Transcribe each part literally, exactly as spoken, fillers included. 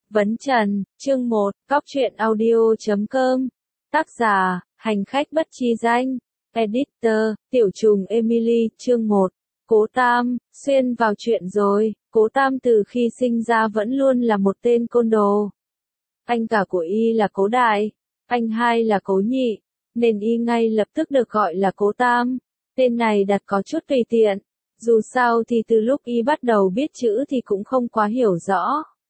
Vấn Trần, chương một, Cóc truyện audio chấm com. Tác giả, hành khách bất chi danh. Editor, Tiểu trùng Emily, chương một. Cố Tam, xuyên vào chuyện rồi, Cố Tam từ khi sinh ra vẫn luôn là một tên côn đồ. Anh cả của y là Cố Đại, anh hai là Cố Nhị, nên y ngay lập tức được gọi là Cố Tam. Tên này đặt có chút tùy tiện, dù sao thì từ lúc y bắt đầu biết chữ thì cũng không quá hiểu rõ.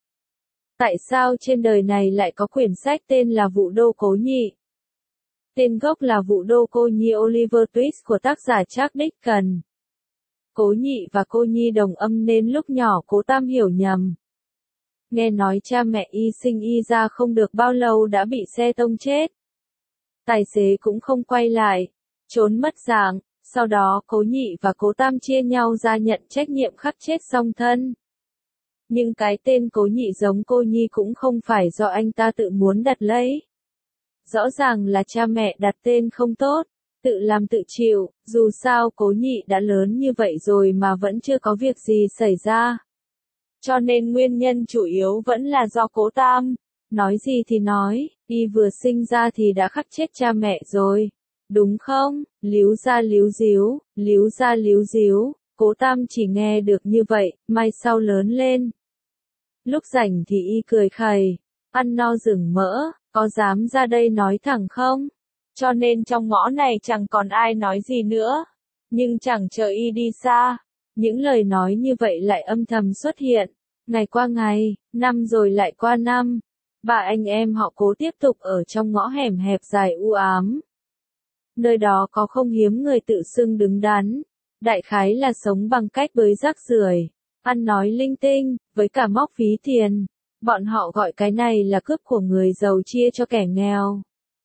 Tại sao trên đời này lại có quyển sách tên là Vụ Đô Cố Nhị? Tên gốc là Vụ Đô Cô Nhi Oliver Twist của tác giả Charles Dickens. Cố Nhị và Cô Nhi đồng âm nên lúc nhỏ Cố Tam hiểu nhầm. Nghe nói cha mẹ y sinh y ra không được bao lâu đã bị xe tông chết. Tài xế cũng không quay lại, trốn mất dạng, sau đó Cố Nhị và Cố Tam chia nhau ra nhận trách nhiệm khắc chết song thân. Nhưng cái tên Cố Nhị giống Cô Nhi cũng không phải do anh ta tự muốn đặt lấy. Rõ ràng là cha mẹ đặt tên không tốt, tự làm tự chịu, dù sao Cố Nhị đã lớn như vậy rồi mà vẫn chưa có việc gì xảy ra. Cho nên nguyên nhân chủ yếu vẫn là do Cố Tam. Nói gì thì nói, y vừa sinh ra thì đã khắc chết cha mẹ rồi. Đúng không? Líu ra líu díu, líu ra líu díu, Cố Tam chỉ nghe được như vậy, mai sau lớn lên. Lúc rảnh thì y cười khẩy, ăn no rừng mỡ, có dám ra đây nói thẳng không? Cho nên trong ngõ này chẳng còn ai nói gì nữa. Nhưng chẳng chờ y đi xa, những lời nói như vậy lại âm thầm xuất hiện. Ngày qua ngày, năm rồi lại qua năm. Ba anh em họ Cố tiếp tục ở trong ngõ hẻm hẹp dài u ám. Nơi đó có không hiếm người tự xưng đứng đắn. Đại khái là sống bằng cách bới rác rưởi, ăn nói linh tinh, với cả móc phí tiền. Bọn họ gọi cái này là cướp của người giàu chia cho kẻ nghèo.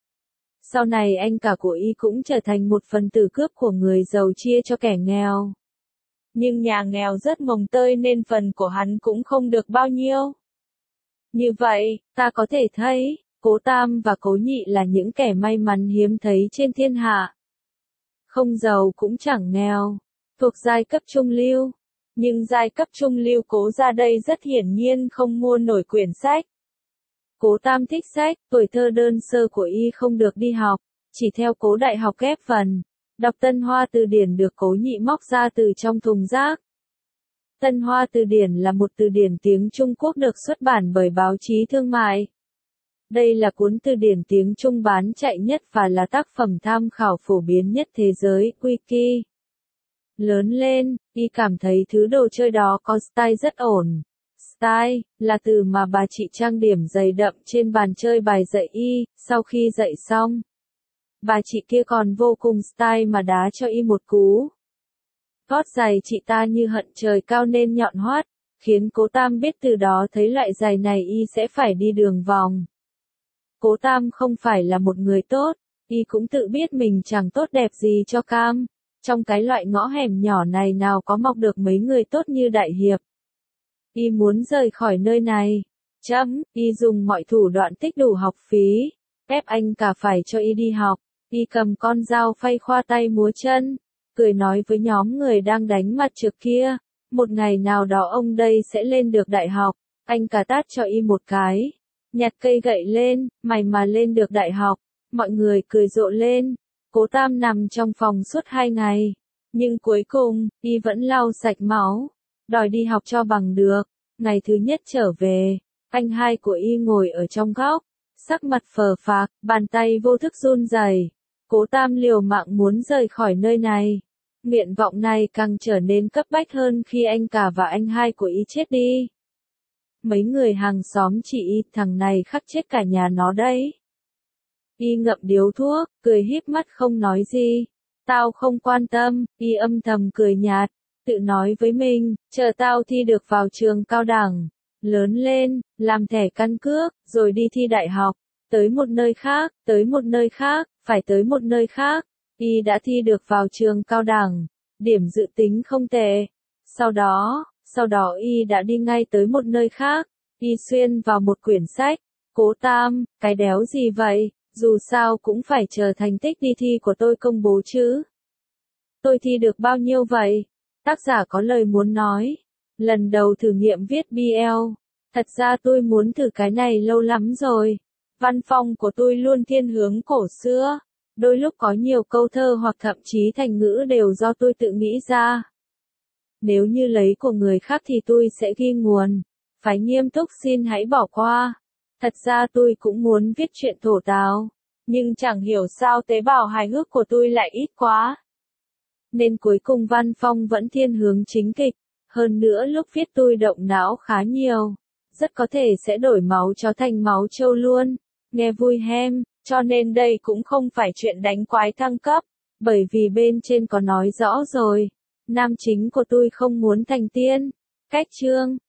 Sau này anh cả của y cũng trở thành một phần tử cướp của người giàu chia cho kẻ nghèo. Nhưng nhà nghèo rất mồng tơi nên phần của hắn cũng không được bao nhiêu. Như vậy, ta có thể thấy, Cố Tam và Cố Nhị là những kẻ may mắn hiếm thấy trên thiên hạ. Không giàu cũng chẳng nghèo, thuộc giai cấp trung lưu. Nhưng giai cấp trung lưu Cố ra đây rất hiển nhiên không mua nổi quyển sách. Cố Tam thích sách, tuổi thơ đơn sơ của y không được đi học, chỉ theo Cố Đại học ghép phần, đọc Tân Hoa Từ Điển được Cố Nhị móc ra từ trong thùng rác. Tân Hoa Từ Điển là một từ điển tiếng Trung Quốc được xuất bản bởi báo chí thương mại. Đây là cuốn từ điển tiếng Trung bán chạy nhất và là tác phẩm tham khảo phổ biến nhất thế giới, Wiki. Lớn lên, y cảm thấy thứ đồ chơi đó có style rất ổn. Style, là từ mà bà chị trang điểm dày đậm trên bàn chơi bài dạy y, sau khi dạy xong. Bà chị kia còn vô cùng style mà đá cho y một cú. Gót giày chị ta như hận trời cao nên nhọn hoắt, khiến Cố Tam biết từ đó thấy loại giày này y sẽ phải đi đường vòng. Cố Tam không phải là một người tốt, y cũng tự biết mình chẳng tốt đẹp gì cho cam. Trong cái loại ngõ hẻm nhỏ này nào có mọc được mấy người tốt như Đại Hiệp. Y muốn rời khỏi nơi này. Chấm, y dùng mọi thủ đoạn tích đủ học phí, ép anh cả phải cho y đi học. Y cầm con dao phay khoa tay múa chân, cười nói với nhóm người đang đánh mặt trược kia. Một ngày nào đó ông đây sẽ lên được đại học. Anh cả tát cho y một cái. Nhặt cây gậy lên, mày mà lên được đại học. Mọi người cười rộ lên. Cố Tam nằm trong phòng suốt hai ngày. Nhưng cuối cùng, y vẫn lau sạch máu. Đòi đi học cho bằng được. Ngày thứ nhất trở về, anh hai của y ngồi ở trong góc. Sắc mặt phờ phạc, bàn tay vô thức run rẩy. Cố Tam liều mạng muốn rời khỏi nơi này. Nguyện vọng này càng trở nên cấp bách hơn khi anh cả và anh hai của y chết đi. Mấy người hàng xóm chỉ y, thằng này khắc chết cả nhà nó đấy. Y ngậm điếu thuốc, cười híp mắt không nói gì. Tao không quan tâm, y âm thầm cười nhạt, tự nói với mình, chờ tao thi được vào trường cao đẳng, lớn lên, làm thẻ căn cước, rồi đi thi đại học, tới một nơi khác, tới một nơi khác, phải tới một nơi khác. Y đã thi được vào trường cao đẳng, điểm dự tính không tệ. Sau đó, sau đó y đã đi ngay tới một nơi khác, y xuyên vào một quyển sách. Cố Tam, cái đéo gì vậy? Dù sao cũng phải chờ thành tích đi thi của tôi công bố chứ. Tôi thi được bao nhiêu vậy? Tác giả có lời muốn nói. Lần đầu thử nghiệm viết bê lờ, Thật ra tôi muốn thử cái này lâu lắm rồi. Văn phong của tôi luôn thiên hướng cổ xưa. Đôi lúc có nhiều câu thơ hoặc thậm chí thành ngữ đều do tôi tự nghĩ ra. Nếu như lấy của người khác thì tôi sẽ ghi nguồn. Phải nghiêm túc xin hãy bỏ qua. Thật ra tôi cũng muốn viết truyện thổ tào. Nhưng chẳng hiểu sao tế bào hài hước của tôi lại ít quá. Nên cuối cùng văn phong vẫn thiên hướng chính kịch. Hơn nữa lúc viết tôi động não khá nhiều. Rất có thể sẽ đổi máu chó thành máu trâu luôn. Nghe vui hem, cho nên đây cũng không phải chuyện đánh quái thăng cấp. Bởi vì bên trên có nói rõ rồi. Nam chính của tôi không muốn thành tiên. Cách chương